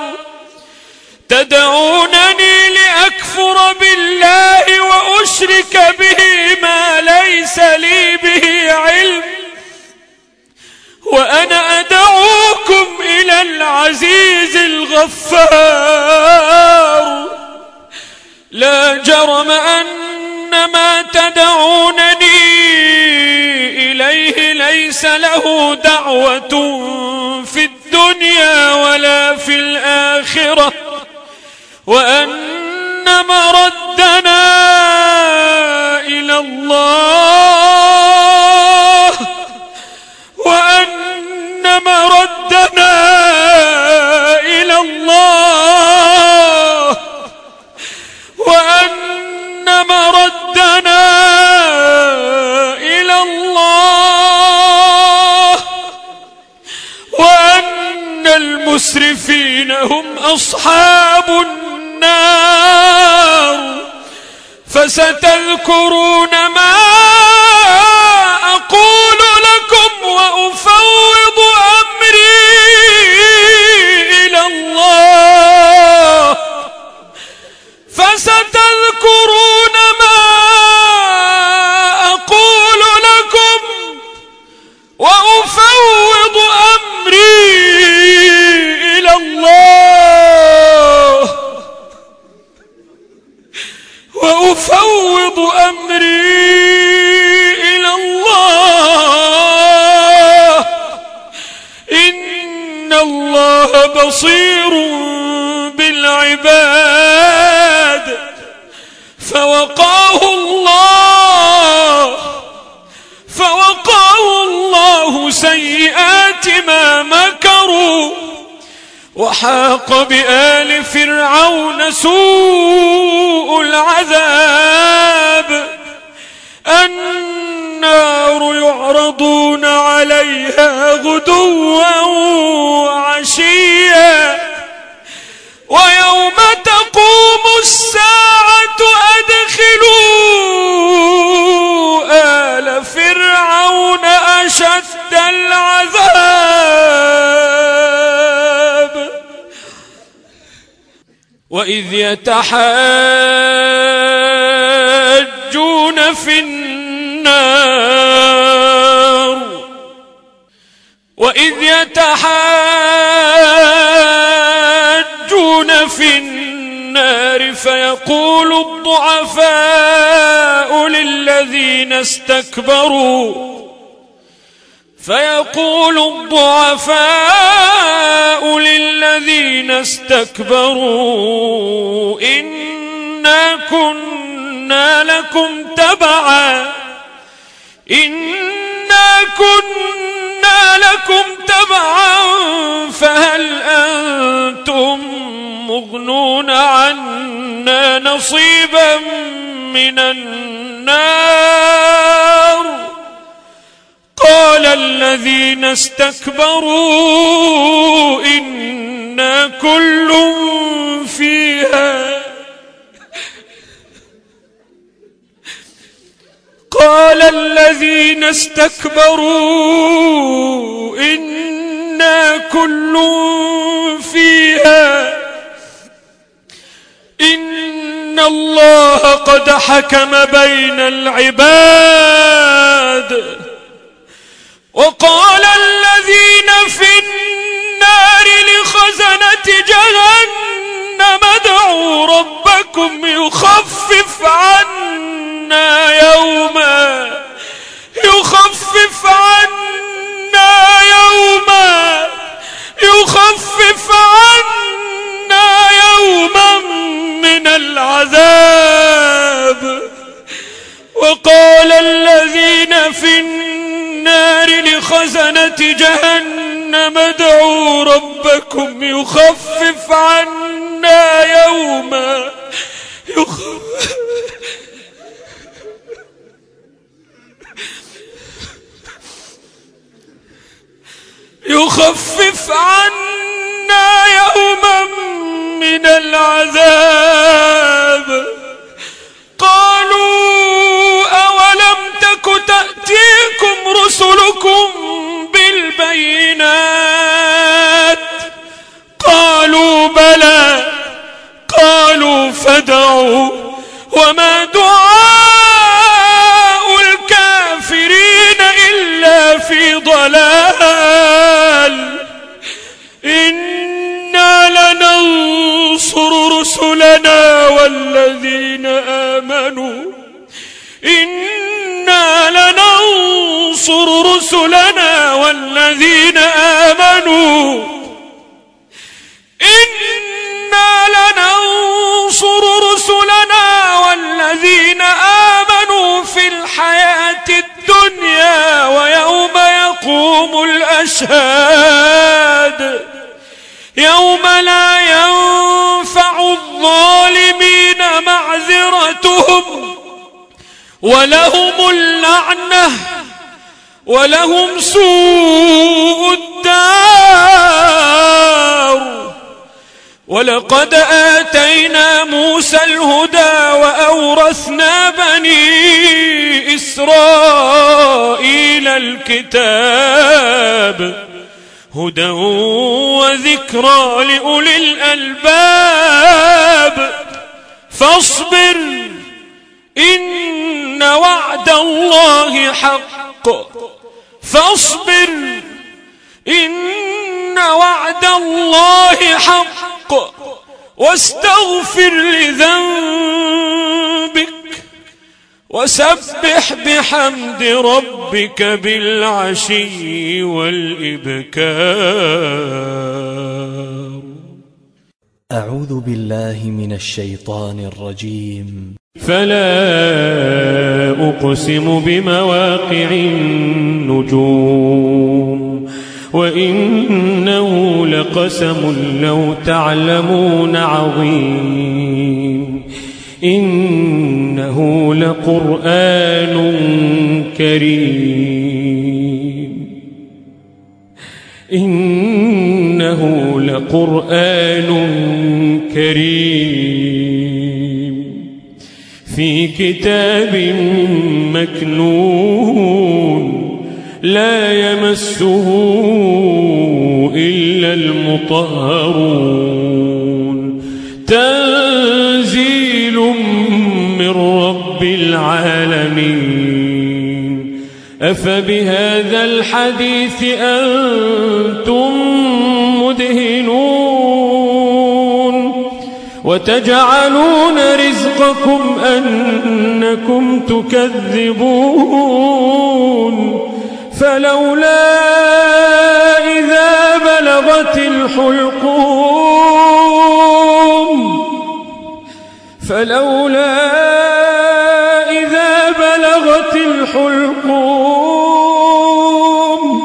تدعونني لأكفر بالله وأشرك به ما ليس لي به علم وأنا أدعوكم إلى العزيز الغفار لا جرم أن ما تدعونني إليه ليس له دعوة في الدنيا ولا في الآخرة وأن مردنا إلى الله وأن مردنا إلى الله وأن مردنا هم أصحاب النار. فستذكرون ما أقول لكم وأفوض أمري إلى الله. فستذكرون ما أقول لكم وأفوض أمري إلى الله. وأفوض أمري إلى الله إن الله بصير بالعباد. فوقاه الله فوقاه الله سيئات ما مكروا وحاق بآل فرعون سوء العذاب. النار يعرضون عليها غدوا وعشيا ويوم تقوم الساعة أدخلوا آل فرعون أشد العذاب. وإذ يتحاجون في النار وإذ يتحاجون في النار فيقول الضعفاء للذين استكبروا فيقول الضعفاء للذين استكبروا إنا كنا لكم تبعا إنا كنا لكم تبعا فهل أنتم مغنون عنا نصيبا من النار. قال الذين استكبروا إنا كل فيها قال الذين استكبروا إنا كل فيها إن الله قد حكم بين العباد. وقال الذين في النار لخزنة جهنم ادعوا ربكم يخفف عنا يوما يخفف عنا يوما يخفف عنا يوما من العذاب. وقال الذين في النار لخزنة جهنم ادعوا ربكم يخفف عنا يوما يخفف يخفف عنا يوما من العذاب. قالوا أولم تك تأتيكم رسلكم بالبينات قالوا بلى قالوا فادعوا وما دعاء الكافرين إلا في ضلال. إنا لننصر رسلنا والذين آمنوا إنا لننصر رسلنا والذين آمنوا إنا لننصر رسلنا والذين آمنوا في الحياة الدنيا ويوم يقوم الأشهاد يوم لا ينفع الظالمين معذرتهم ولهم اللعنة ولهم سوء الدار. ولقد آتينا موسى الهدى وأورثنا بني إسرائيل الكتاب هدى وذكرى لأولي الألباب فاصبر إن وعد الله حق فاصبر إن وعد الله حق واستغفر لذنبك وسبح بحمد ربك بالعشي والإبكار. أعوذ بالله من الشيطان الرجيم. فلا أقسم بمواقع النجوم وإنه لقسم لو تعلمون عظيم إنه لقرآن كريم إنه لقرآن كريم في كتاب مكنون لا يمسه إلا المطهرون تنزيل من رب العالمين. أفبهذا الحديث أنتم مدهنون وتجعلون رزقكم أنكم تكذبون فلولا إذا بلغت الحلقوم فلولا إذا بلغت الحلقوم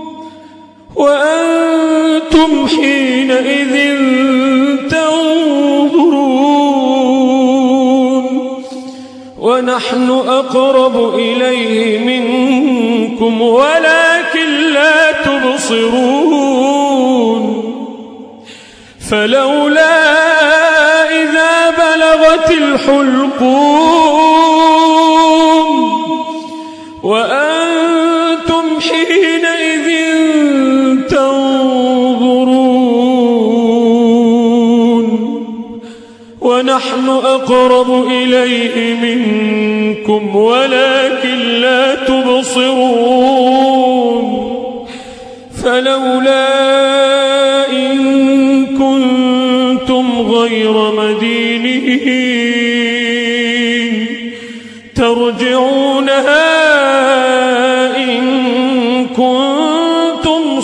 وأنتم حينئذ تنظرون ونحن أقرب إليه منكم ولكن لا تبصرون فلولا إذا بلغت الحلقوم وأنتم حينئذ تنظرون ونحن أقرب إليه منكم ولكن لا تبصرون فلولا إن كنتم غير مدينين ترجعونها إن كنتم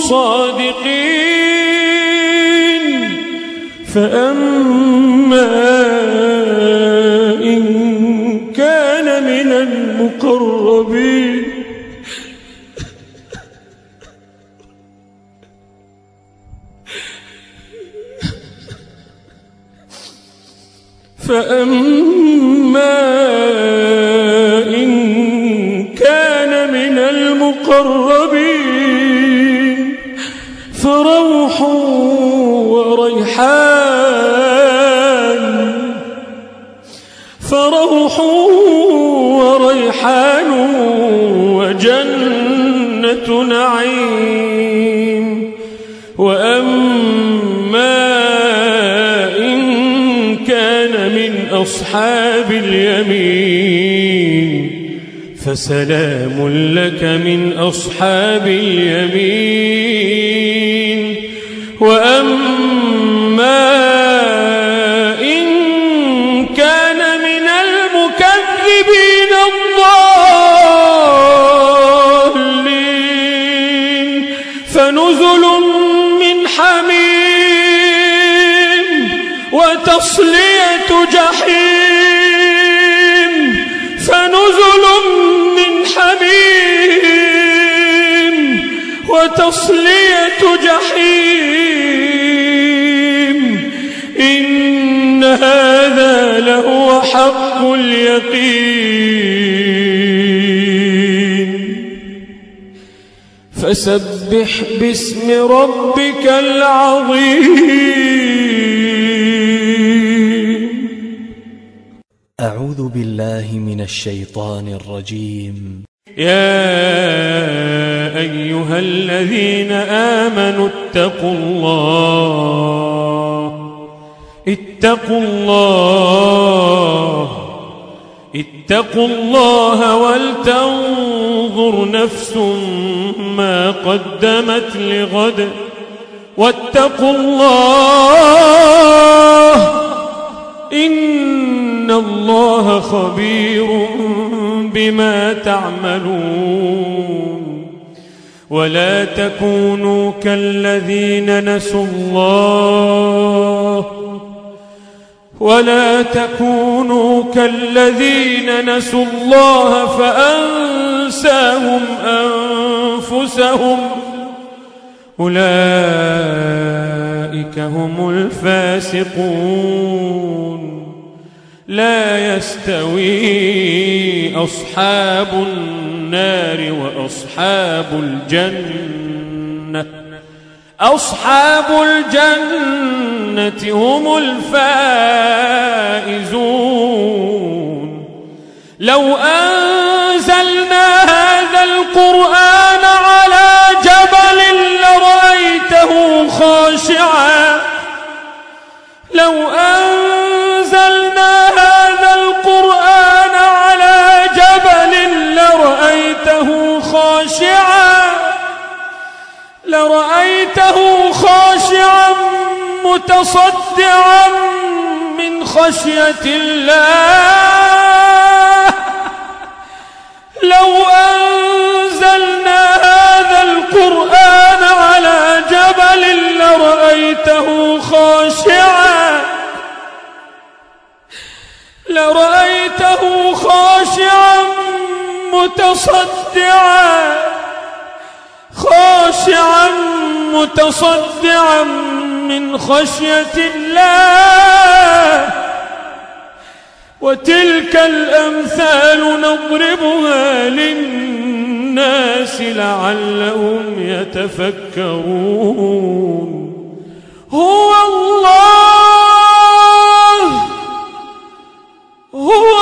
صادقين فأما إن كان من المقربين فأما إن كان من المقربين فروح وريحان فروح وريحان وجنة نعيم وأما من أصحاب اليمين فسلام لك من أصحاب اليمين وأما إن كان من المكذبين الضالين فنزل من حميم وتصلية جحيم فنزل من حميم وتصلية جحيم إن هذا لهو حق اليقين فسبح باسم ربك العظيم أعوذ بالله من الشيطان الرجيم. يا أيها الذين آمنوا اتقوا الله اتقوا الله اتقوا الله ولتنظر نفس ما قدمت لغد واتقوا الله إن الله خبير بما تعملون. ولا تكونوا كالذين نسوا الله ولا تكونوا كالذين نسوا الله فأنساهم أنفسهم أولئك هم الفاسقون. لا يستوي أصحاب النار وأصحاب الجنة أصحاب الجنة هم الفائزون. لو أنزلنا هذا القرآن على جبل لرأيته خاشعا لو أنزلنا هذا القرآن على جبل لرأيته خاشعا لرأيته خاشعا متصدعا من خشية الله. لو أنزلنا هذا القرآن على جبل لرأيته خاشعا لرأيته خاشعا متصدعا خاشعا متصدعا من خشية الله. وتلك الأمثال نضربها للناس لعلهم يتفكرون. هو الله هو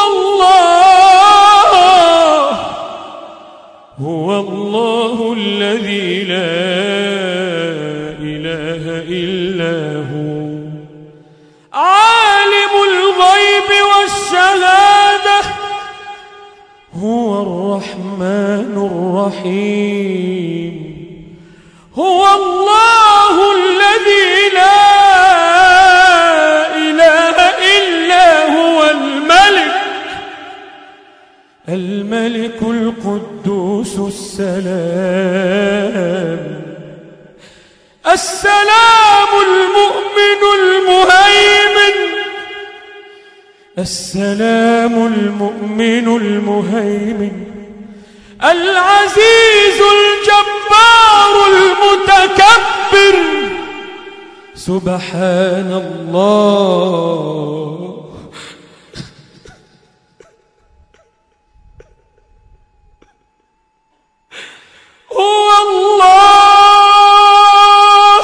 الله هو الله الذي لا إله إلا هو عالم الغيب والشهادة هو الرحمن الرحيم. هو الله الذي لا إله إلا هو الملك الملك القدوس السلام السلام المؤمن المهيمن السلام المؤمن المهيمن العزيز الجبار المتكبر. سبحان الله هو الله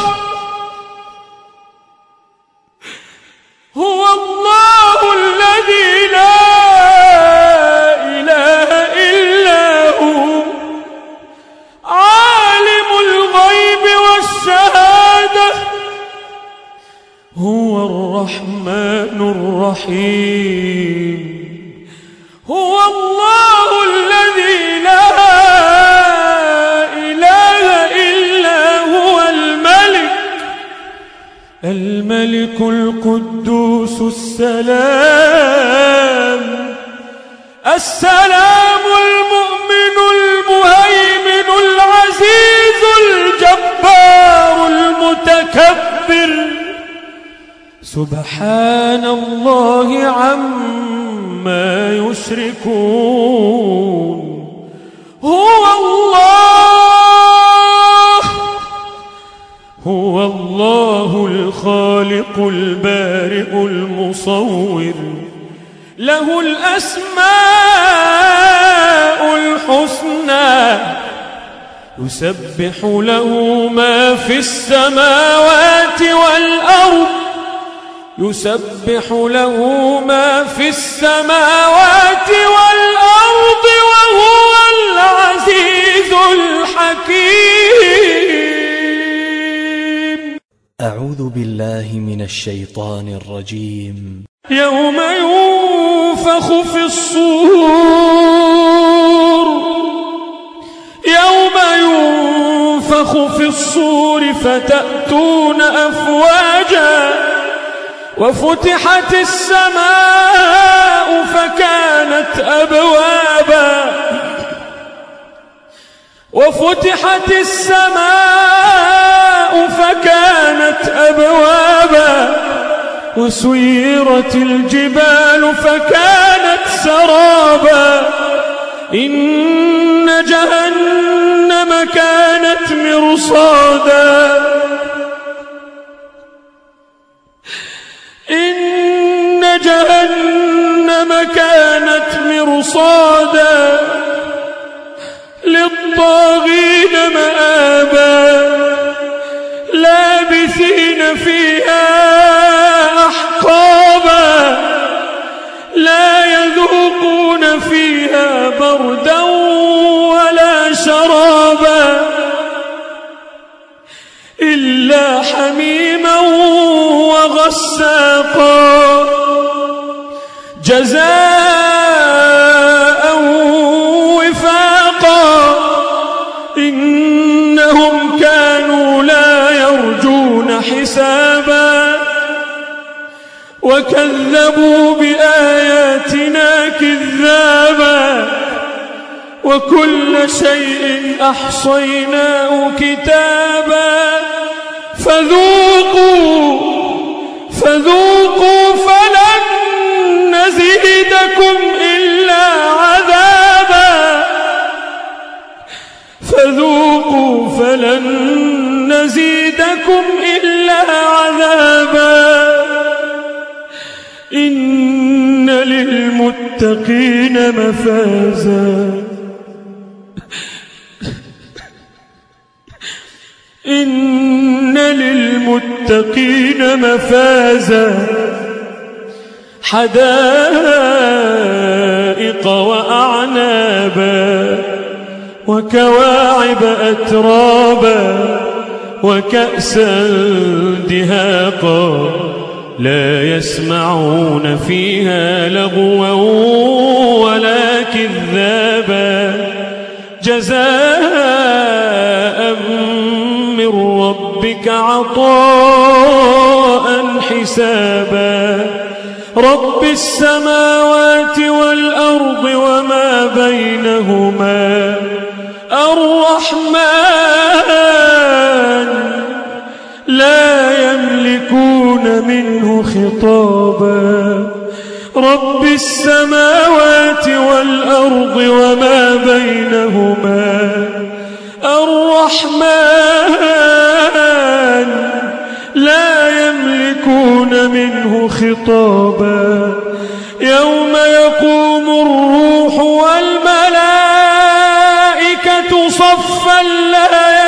هو الله الذي لا إله إلا هو عالم الغيب والشهادة هو الرحمن الرحيم. هو الله الذي لا الملك القدوس السلام السلام المؤمن المهيمن العزيز الجبار المتكبر. سبحان الله عما يشركون. هو الله هو الله الخالق البارئ المصور له الأسماء الحسنى يسبح له ما في السماوات والأرض يسبح له ما في السماوات والأرض وهو العزيز الحكيم. أعوذ بالله من الشيطان الرجيم. يوم ينفخ في الصور يوم ينفخ في الصور فتأتون أفواجا وفتحت السماء فكانت أبوابا وفتحت السماء فكانت أبوابا وسيرت الجبال فكانت سرابا إن جهنم كانت مرصادا إن جهنم كانت مرصادا للطاغين مآبا لابثين فيها أحقابا لا يذوقون فيها بردا ولا شرابا إلا حميما وغساقا جزاء وفاقا إنهم كانوا لا يرجون حسابا وكذبوا بآياتنا كذابا وكل شيء أحصيناه كتابا فذوقوا فذوقوا فلن نزيدكم إلا عذابا فذوقوا فلن نزيدكم إلا عذابا إن للمتقين مفازا إن للمتقين مفازا حدائق وأعنابا وكواعب أترابا وكأسا دهاقا لا يسمعون فيها لغوا ولا كذابا جزاء من ربك عطاء حسابا رب السماوات والأرض وما بينهما الرحمن لا يملكون منه خطابا رب السماوات والأرض وما بينهما الرحمن لا يملكون منه خطابا يوم يقوم الروح والملائكة صفا لا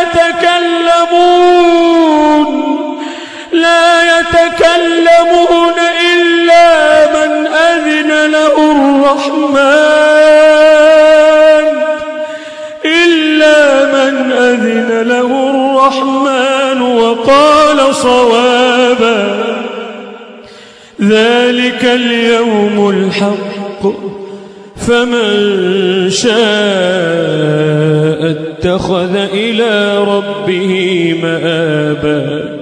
يتكلمون لا يتكلمون إلا من أذن له الرحمن إلا من أذن له الرحمن وقال صوابا ذلك اليوم الحق فمن شاء اتخذ إلى ربه مآبا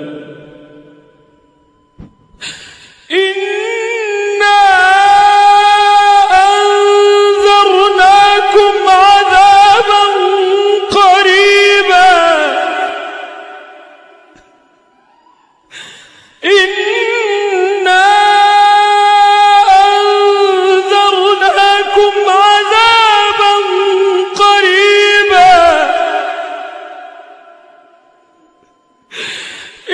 إنا أنذرناكم عذابا قريبا إنا أنذرناكم عذابا قريبا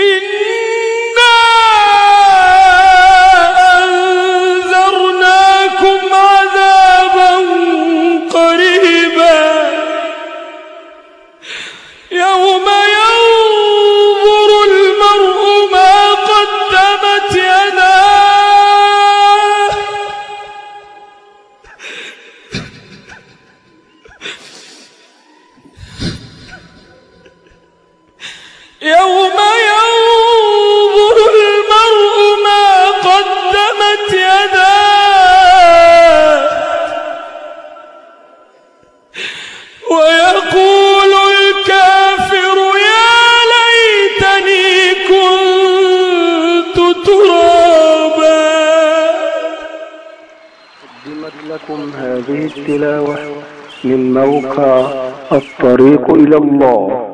يوم ينظر المرء ما قدمت يداه ويقول الكافر يا ليتني كنت ترابا. قدمت لكم هذه التلاوة من موقع الطريق إلى الله.